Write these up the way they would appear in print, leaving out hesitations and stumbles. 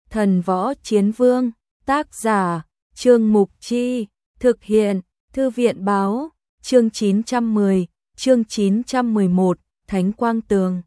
Thần võ chiến vương, tác giả, Trương Mục Chi, thực hiện, Thư viện báo, chương 910, chương 911, Thánh Quang Tường.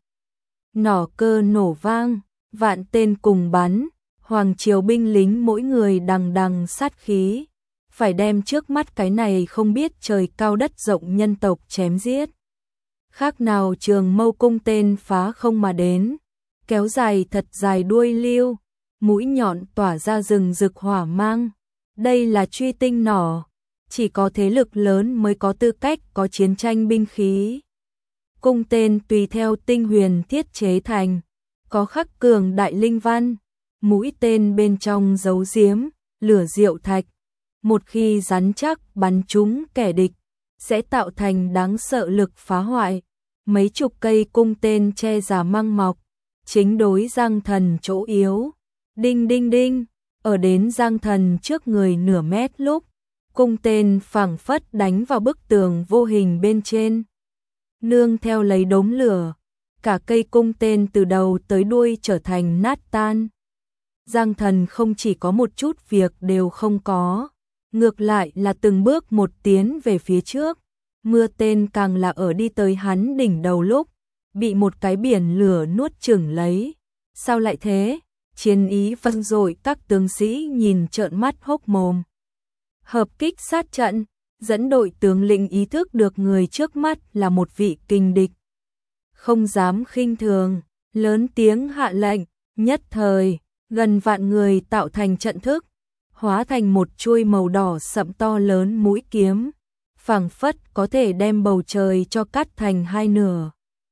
Nỏ cơ nổ vang, vạn tên cùng bắn, hoàng triều binh lính mỗi người đằng đằng sát khí, phải đem trước mắt cái này không biết trời cao đất rộng nhân tộc chém giết. Khác nào trường mâu cung tên phá không mà đến, kéo dài thật dài đuôi liêu, mũi nhọn tỏa ra rừng rực hỏa mang. Đây là truy tinh nỏ, chỉ có thế lực lớn mới có tư cách có chiến tranh binh khí. Cung tên tùy theo tinh huyền thiết chế thành, có khắc cường đại linh văn, mũi tên bên trong giấu giếm, lửa diệu thạch. Một khi rắn chắc bắn trúng kẻ địch, sẽ tạo thành đáng sợ lực phá hoại. Mấy chục cây cung tên che giả măng mọc, chính đối Giang Thần chỗ yếu. Đinh đinh đinh, ở đến Giang Thần trước người nửa mét lúc, cung tên phảng phất đánh vào bức tường vô hình bên trên. Nương theo lấy đốm lửa, cả cây cung tên từ đầu tới đuôi trở thành nát tan. Giang Thần không chỉ có một chút việc đều không có, ngược lại là từng bước một tiến về phía trước. Mưa tên càng là ở đi tới hắn đỉnh đầu lúc, bị một cái biển lửa nuốt chửng lấy. Sao lại thế? Chiến ý vang dội, các tướng sĩ nhìn trợn mắt hốc mồm. Hợp kích sát trận, dẫn đội tướng lĩnh ý thức được người trước mắt là một vị kình địch. Không dám khinh thường, lớn tiếng hạ lệnh, nhất thời, gần vạn người tạo thành trận thức, hóa thành một chuôi màu đỏ sậm to lớn mũi kiếm, phảng phất có thể đem bầu trời cho cắt thành hai nửa.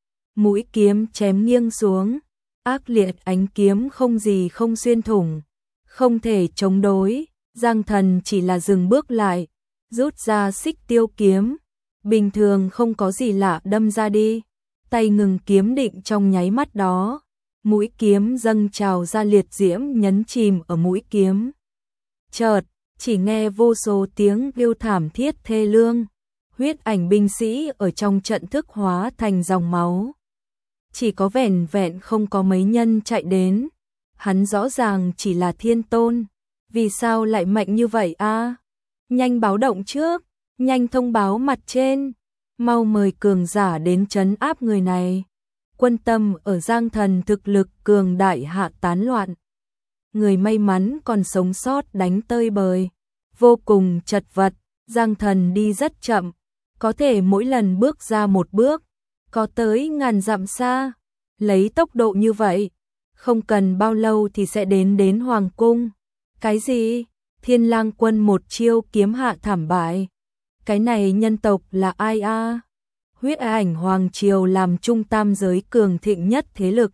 Mũi kiếm chém nghiêng xuống, ác liệt ánh kiếm không gì không xuyên thủng, không thể chống đối. Giang Thần chỉ là dừng bước lại, rút ra xích tiêu kiếm, bình thường không có gì lạ đâm ra đi, tay ngừng kiếm định trong nháy mắt đó, mũi kiếm dâng trào ra liệt diễm nhấn chìm ở mũi kiếm. Chợt, chỉ nghe vô số tiếng kêu thảm thiết thê lương, huyết ảnh binh sĩ ở trong trận thức hóa thành dòng máu. Chỉ có vẻn vẹn không có mấy nhân chạy đến, hắn rõ ràng chỉ là thiên tôn, vì sao lại mạnh như vậy a? Nhanh báo động trước, nhanh thông báo mặt trên, mau mời cường giả đến trấn áp người này. Quân tâm ở Giang Thần thực lực cường đại hạ tán loạn. Người may mắn còn sống sót đánh tơi bời, vô cùng chật vật. Giang Thần đi rất chậm, có thể mỗi lần bước ra một bước, có tới ngàn dặm xa. Lấy tốc độ như vậy, không cần bao lâu thì sẽ đến Hoàng Cung. Cái gì? Thiên Lang quân một chiêu kiếm hạ thảm bại. Cái này nhân tộc là ai a? Huyết ảnh Hoàng Triều làm trung tam giới cường thịnh nhất thế lực.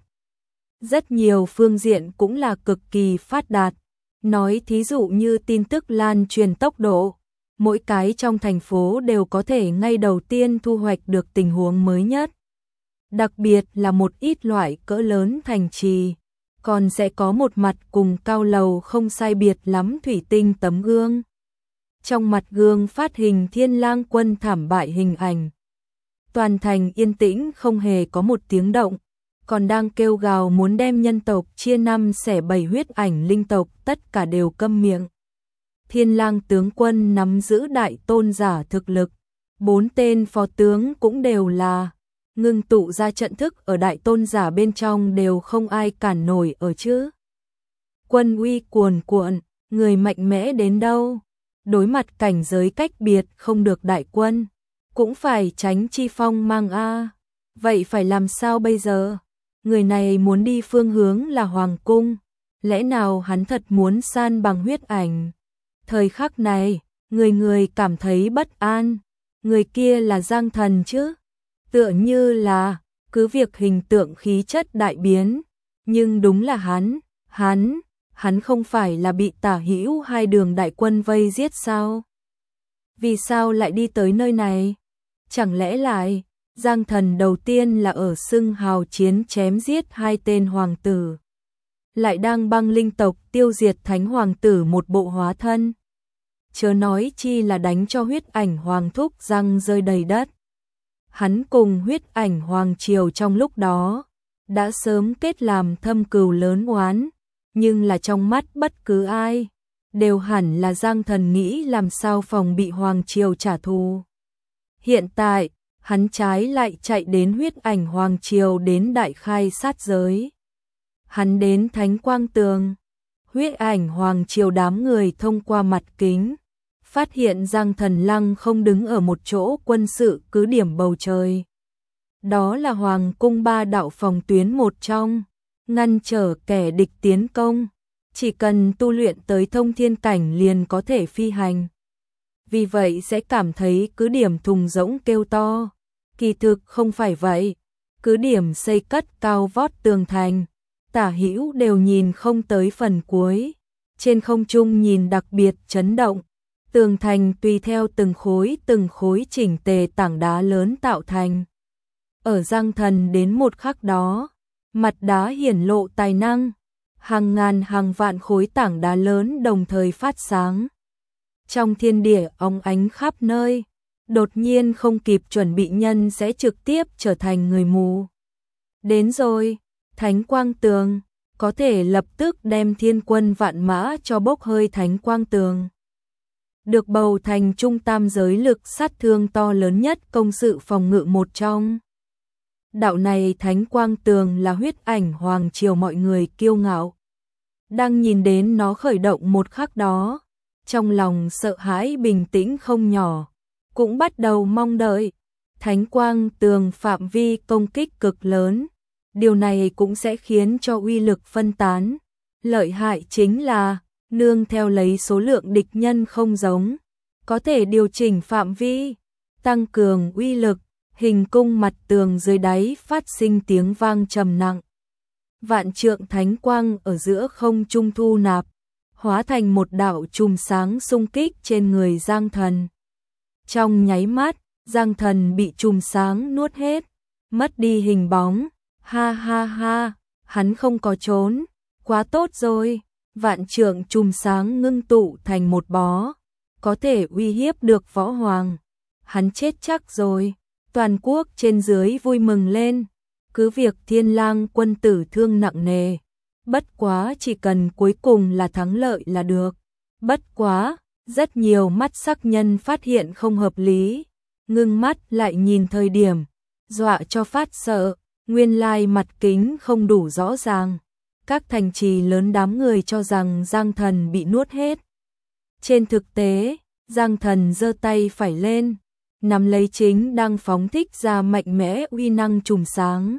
Rất nhiều phương diện cũng là cực kỳ phát đạt. Nói thí dụ như tin tức lan truyền tốc độ, mỗi cái trong thành phố đều có thể ngay đầu tiên thu hoạch được tình huống mới nhất. Đặc biệt là một ít loại cỡ lớn thành trì, còn sẽ có một mặt cùng cao lầu không sai biệt lắm thủy tinh tấm gương. Trong mặt gương phát hình Thiên Lang quân thảm bại hình ảnh. Toàn thành yên tĩnh không hề có một tiếng động, còn đang kêu gào muốn đem nhân tộc chia năm xẻ bảy. Huyết ảnh linh tộc tất cả đều câm miệng. Thiên Lang tướng quân nắm giữ đại tôn giả thực lực, 4 tên phó tướng cũng đều là ngưng tụ ra trận thức ở đại tôn giả bên trong, đều không ai cản nổi ở chứ. Quân uy cuồn cuộn, người mạnh mẽ đến đâu, đối mặt cảnh giới cách biệt không được đại quân, cũng phải tránh chi phong mang a. Vậy phải làm sao bây giờ? Người này muốn đi phương hướng là Hoàng Cung, lẽ nào hắn thật muốn san bằng huyết ảnh? Thời khắc này, người người cảm thấy bất an. Người kia là Giang Thần chứ? Tựa như là, cứ việc hình tượng khí chất đại biến, nhưng đúng là hắn không phải là bị Tả Hữu hai đường đại quân vây giết sao? Vì sao lại đi tới nơi này? Chẳng lẽ lại, Giang Thần đầu tiên là ở xưng hào chiến chém giết 2 tên hoàng tử, lại đang băng linh tộc tiêu diệt thánh hoàng tử một bộ hóa thân. Chớ nói chi là đánh cho huyết ảnh hoàng thúc răng rơi đầy đất. Hắn cùng huyết ảnh Hoàng Triều trong lúc đó đã sớm kết làm thâm cừu lớn oán, nhưng là trong mắt bất cứ ai, đều hẳn là Giang Thần nghĩ làm sao phòng bị Hoàng Triều trả thù. Hiện tại, hắn trái lại chạy đến huyết ảnh Hoàng Triều đến đại khai sát giới. Hắn đến Thánh Quang Tường, huyết ảnh Hoàng Triều đám người thông qua mặt kính, phát hiện Giang Thần lăng không đứng ở một chỗ quân sự cứ điểm bầu trời. Đó là Hoàng cung 3 đạo phòng tuyến một trong, ngăn trở kẻ địch tiến công, chỉ cần tu luyện tới thông thiên cảnh liền có thể phi hành. Vì vậy sẽ cảm thấy cứ điểm thùng rỗng kêu to, kỳ thực không phải vậy, cứ điểm xây cất cao vót tường thành, tả hữu đều nhìn không tới phần cuối, trên không trung nhìn đặc biệt chấn động, tường thành tùy theo từng khối chỉnh tề tảng đá lớn tạo thành. Ở Giang Thần đến một khắc đó, mặt đá hiển lộ tài năng, hàng ngàn hàng vạn khối tảng đá lớn đồng thời phát sáng. Trong thiên địa óng ánh khắp nơi, đột nhiên không kịp chuẩn bị nhân sẽ trực tiếp trở thành người mù. Đến rồi, Thánh Quang Tường, có thể lập tức đem thiên quân vạn mã cho bốc hơi Thánh Quang Tường. Được bầu thành trung tam giới lực sát thương to lớn nhất công sự phòng ngự một trong. Đạo này Thánh Quang Tường là huyết ảnh Hoàng Triều mọi người kiêu ngạo. Đang nhìn đến nó khởi động một khắc đó, trong lòng sợ hãi bình tĩnh không nhỏ, cũng bắt đầu mong đợi. Thánh Quang Tường phạm vi công kích cực lớn, điều này cũng sẽ khiến cho uy lực phân tán. Lợi hại chính là, nương theo lấy số lượng địch nhân không giống, có thể điều chỉnh phạm vi, tăng cường uy lực, hình cung mặt tường dưới đáy phát sinh tiếng vang trầm nặng. Vạn trượng thánh quang ở giữa không trung thu nạp, hóa thành một đạo chùm sáng xung kích trên người Giang Thần. Trong nháy mắt, Giang Thần bị chùm sáng nuốt hết, mất đi hình bóng. Ha ha ha, hắn không có trốn, quá tốt rồi. Vạn trượng chùm sáng ngưng tụ thành một bó, có thể uy hiếp được võ hoàng. Hắn chết chắc rồi. Toàn quốc trên dưới vui mừng lên, cứ việc Thiên Lang quân tử thương nặng nề, bất quá chỉ cần cuối cùng là thắng lợi là được. Bất quá, rất nhiều mắt sắc nhân phát hiện không hợp lý, ngưng mắt lại nhìn thời điểm, dọa cho phát sợ, nguyên lai mặt kính không đủ rõ ràng. Các thành trì lớn đám người cho rằng Giang Thần bị nuốt hết. Trên thực tế, Giang Thần giơ tay phải lên, nắm lấy chính đang phóng thích ra mạnh mẽ uy năng chùm sáng.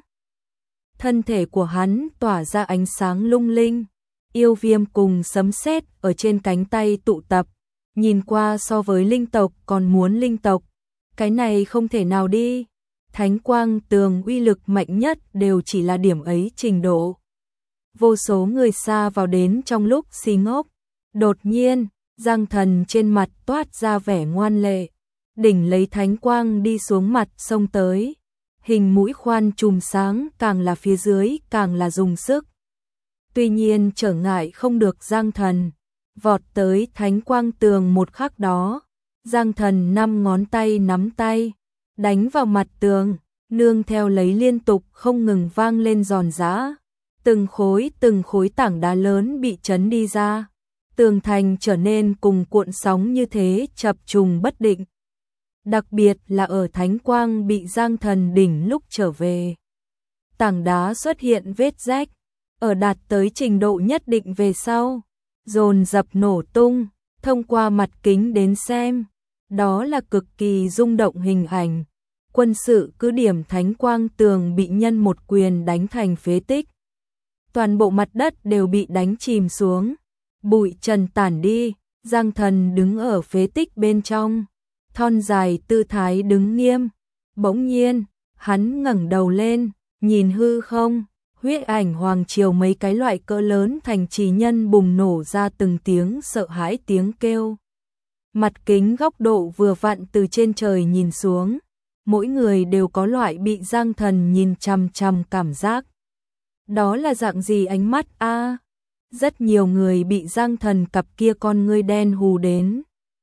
Thân thể của hắn tỏa ra ánh sáng lung linh, yêu viêm cùng sấm sét ở trên cánh tay tụ tập, nhìn qua so với linh tộc còn muốn linh tộc, cái này không thể nào đi. Thánh Quang Tường uy lực mạnh nhất đều chỉ là điểm ấy trình độ. Vô số người xa vào đến trong lúc si ngốc, đột nhiên, Giang Thần trên mặt toát ra vẻ ngoan lệ, đỉnh lấy thánh quang đi xuống mặt sông tới, hình mũi khoan chùm sáng càng là phía dưới càng là dùng sức. Tuy nhiên trở ngại không được Giang Thần, vọt tới Thánh Quang Tường một khắc đó, Giang Thần 5 ngón tay nắm tay, đánh vào mặt tường, nương theo lấy liên tục không ngừng vang lên giòn giã, từng khối tảng đá lớn bị chấn đi ra, tường thành trở nên cùng cuộn sóng như thế chập trùng bất định. Đặc biệt là ở Thánh Quang bị Giang Thần đỉnh lúc trở về, tảng đá xuất hiện vết rách, ở đạt tới trình độ nhất định về sau, dồn dập nổ tung. Thông qua mặt kính đến xem, đó là cực kỳ rung động hình ảnh. Quân sự cứ điểm Thánh Quang Tường bị nhân một quyền đánh thành phế tích. Toàn bộ mặt đất đều bị đánh chìm xuống, bụi trần tản đi, Giang Thần đứng ở phế tích bên trong, thon dài tư thái đứng nghiêm. Bỗng nhiên, hắn ngẩng đầu lên, nhìn hư không, huyết ảnh Hoàng Triều mấy cái loại cỡ lớn thành trì nhân bùng nổ ra từng tiếng sợ hãi tiếng kêu. Mặt kính góc độ vừa vặn từ trên trời nhìn xuống, mỗi người đều có loại bị Giang Thần nhìn chằm chằm cảm giác. Đó là dạng gì ánh mắt a? Rất nhiều người bị Giang Thần cặp kia con ngươi đen hù đến.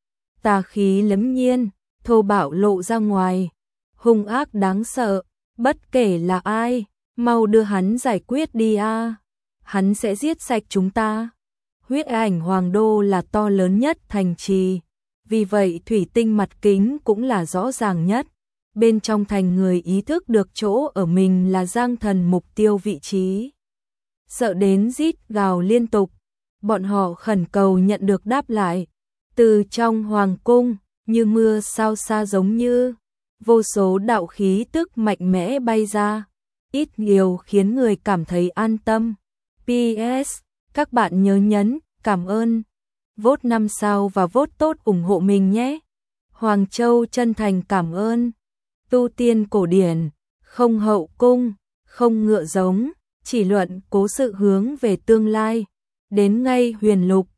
Tà khí lẫm nhiên, thô bạo lộ ra ngoài, hung ác đáng sợ, bất kể là ai, mau đưa hắn giải quyết đi a. hắn sẽ giết sạch chúng ta. Huyết ảnh hoàng đô là to lớn nhất thành trì, vì vậy thủy tinh mặt kính cũng là rõ ràng nhất. Bên trong thành người ý thức được chỗ ở mình là Giang Thần mục tiêu vị trí. Sợ đến rít gào liên tục, bọn họ khẩn cầu nhận được đáp lại. Từ trong hoàng cung, như mưa sao xa giống như vô số đạo khí tức mạnh mẽ bay ra, ít nhiều khiến người cảm thấy an tâm. PS, các bạn nhớ nhấn cảm ơn, vote 5 sao và vote tốt ủng hộ mình nhé. Hoàng Châu chân thành cảm ơn. Tu tiên cổ điển, không hậu cung, không ngựa giống, chỉ luận cố sự hướng về tương lai. Đến ngay huyền lục,